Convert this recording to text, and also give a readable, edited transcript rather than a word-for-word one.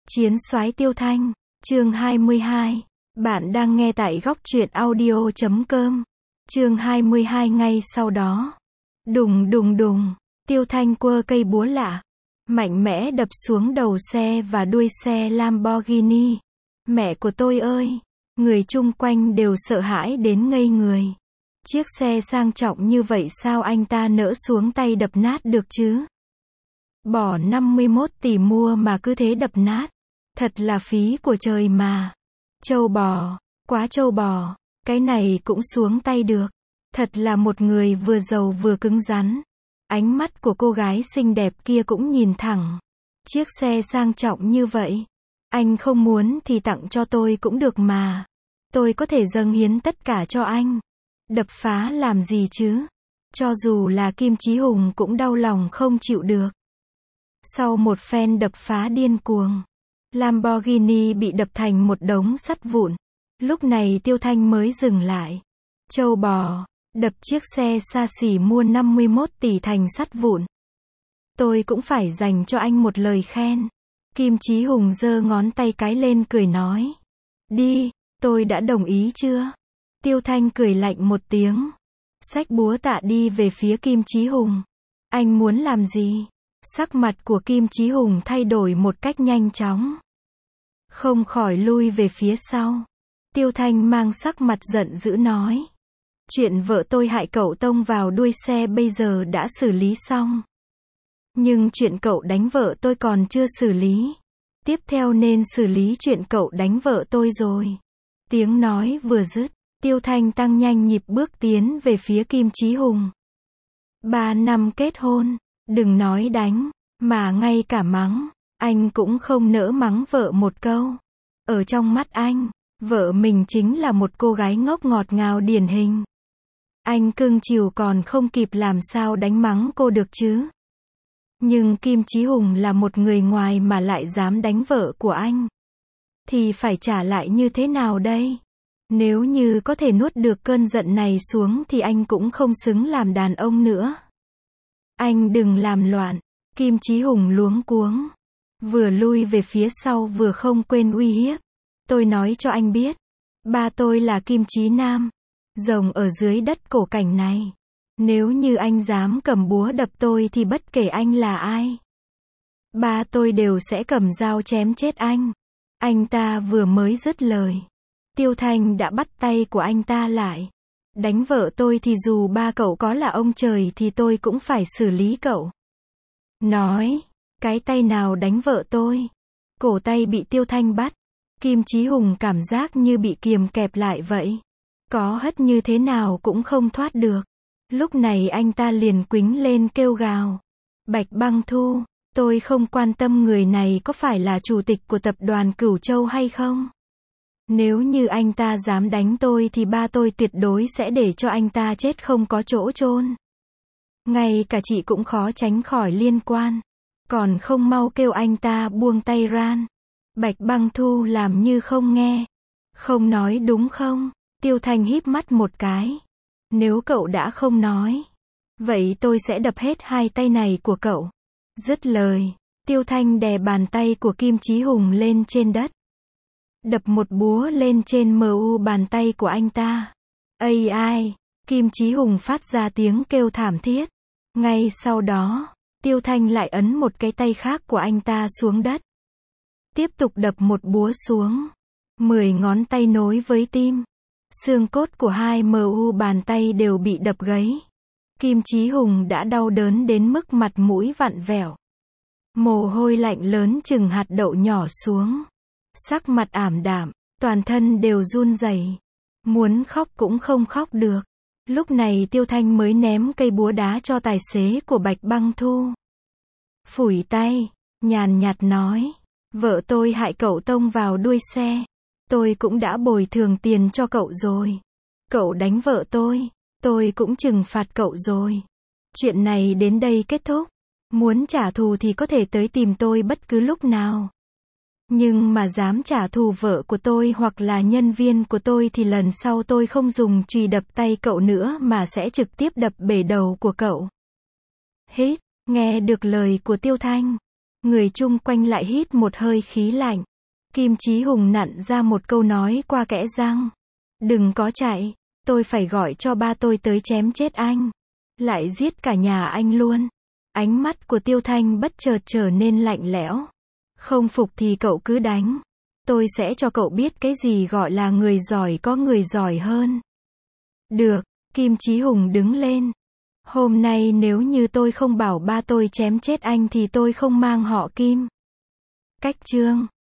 Chiến soái Tiêu Thanh, chương 22. Bạn đang nghe tại góc truyện audio.com. Chương 22. Ngay sau đó, đùng đùng đùng, Tiêu Thanh quơ cây búa lạ, mạnh mẽ đập xuống đầu xe và đuôi xe Lamborghini. Mẹ của tôi ơi! Người chung quanh đều sợ hãi đến ngây người. Chiếc xe sang trọng như vậy sao anh ta nỡ xuống tay đập nát được chứ? Bỏ 51 tỷ mua mà cứ thế đập nát. Thật là phí của trời mà. Trâu bò, quá trâu bò, cái này cũng xuống tay được. Thật là một người vừa giàu vừa cứng rắn. Ánh mắt của cô gái xinh đẹp kia cũng nhìn thẳng. Chiếc xe sang trọng như vậy, anh không muốn thì tặng cho tôi cũng được mà. Tôi có thể dâng hiến tất cả cho anh. Đập phá làm gì chứ? Cho dù là Kim Chí Hùng cũng đau lòng không chịu được. Sau một phen đập phá điên cuồng, Lamborghini bị đập thành một đống sắt vụn. Lúc này Tiêu Thanh mới dừng lại. Trâu bò, đập chiếc xe xa xỉ mua 51 tỷ thành sắt vụn. Tôi cũng phải dành cho anh một lời khen. Kim Chí Hùng giơ ngón tay cái lên cười nói. Đi, tôi đã đồng ý chưa? Tiêu Thanh cười lạnh một tiếng. Xách búa tạ đi về phía Kim Chí Hùng. Anh muốn làm gì? Sắc mặt của Kim Chí Hùng thay đổi một cách nhanh chóng. Không khỏi lui về phía sau. Tiêu Thanh mang sắc mặt giận dữ nói. Chuyện vợ tôi hại cậu tông vào đuôi xe bây giờ đã xử lý xong. Nhưng chuyện cậu đánh vợ tôi còn chưa xử lý. Tiếp theo nên xử lý chuyện cậu đánh vợ tôi rồi. Tiếng nói vừa dứt, Tiêu Thanh tăng nhanh nhịp bước tiến về phía Kim Chí Hùng. 3 năm kết hôn, đừng nói đánh, mà ngay cả mắng, anh cũng không nỡ mắng vợ một câu. Ở trong mắt anh, vợ mình chính là một cô gái ngốc ngọt ngào điển hình. Anh cưng chiều còn không kịp làm sao đánh mắng cô được chứ. Nhưng Kim Chí Hùng là một người ngoài mà lại dám đánh vợ của anh. Thì phải trả lại như thế nào đây? Nếu như có thể nuốt được cơn giận này xuống thì anh cũng không xứng làm đàn ông nữa. Anh đừng làm loạn. Kim Chí Hùng luống cuống. Vừa lui về phía sau vừa không quên uy hiếp. Tôi nói cho anh biết. Ba tôi là Kim Chí Nam. Rồng ở dưới đất cổ cảnh này. Nếu như anh dám cầm búa đập tôi thì bất kể anh là ai, ba tôi đều sẽ cầm dao chém chết anh. Anh ta vừa mới dứt lời, Tiêu Thanh đã bắt tay của anh ta lại. Đánh vợ tôi thì dù ba cậu có là ông trời thì tôi cũng phải xử lý cậu. Nói, cái tay nào đánh vợ tôi? Cổ tay bị Tiêu Thanh bắt. Kim Chí Hùng cảm giác như bị kiềm kẹp lại vậy. Có hất như thế nào cũng không thoát được. Lúc này anh ta liền quýnh lên kêu gào. Bạch Băng Thu, tôi không quan tâm người này có phải là chủ tịch của tập đoàn Cửu Châu hay không. Nếu như anh ta dám đánh tôi thì ba tôi tuyệt đối sẽ để cho anh ta chết không có chỗ chôn. Ngay cả chị cũng khó tránh khỏi liên quan. Còn không mau kêu anh ta buông tay ran. Bạch Băng Thu làm như không nghe. Không nói đúng không? Tiêu Thanh híp mắt một cái. Nếu cậu đã không nói, vậy tôi sẽ đập hết hai tay này của cậu. Dứt lời, Tiêu Thanh đè bàn tay của Kim Chí Hùng lên trên đất. Đập một búa lên trên mu bàn tay của anh ta. Ây ai! Kim Chí Hùng phát ra tiếng kêu thảm thiết. Ngay sau đó, Tiêu Thanh lại ấn một cái tay khác của anh ta xuống đất. Tiếp tục đập một búa xuống. 10 ngón tay nối với tim. Xương cốt của hai mu bàn tay đều bị đập gãy. Kim Chí Hùng đã đau đớn đến mức mặt mũi vặn vẹo. Mồ hôi lạnh lớn chừng hạt đậu nhỏ xuống. Sắc mặt ảm đạm, toàn thân đều run rẩy. Muốn khóc cũng không khóc được. Lúc này Tiêu Thanh mới ném cây búa đá cho tài xế của Bạch Băng Thu. Phủi tay, nhàn nhạt nói. Vợ tôi hại cậu tông vào đuôi xe. Tôi cũng đã bồi thường tiền cho cậu rồi. Cậu đánh vợ tôi cũng trừng phạt cậu rồi. Chuyện này đến đây kết thúc. Muốn trả thù thì có thể tới tìm tôi bất cứ lúc nào. Nhưng mà dám trả thù vợ của tôi hoặc là nhân viên của tôi thì lần sau tôi không dùng chùy đập tay cậu nữa mà sẽ trực tiếp đập bể đầu của cậu. Hít, nghe được lời của Tiêu Thanh. Người chung quanh lại hít một hơi khí lạnh. Kim Chí Hùng nặn ra một câu nói qua kẽ răng. Đừng có chạy, tôi phải gọi cho ba tôi tới chém chết anh. Lại giết cả nhà anh luôn. Ánh mắt của Tiêu Thanh bất chợt trở nên lạnh lẽo. Không phục thì cậu cứ đánh. Tôi sẽ cho cậu biết cái gì gọi là người giỏi có người giỏi hơn. Được, Kim Chí Hùng đứng lên. Hôm nay nếu như tôi không bảo ba tôi chém chết anh thì tôi không mang họ Kim. Cách chương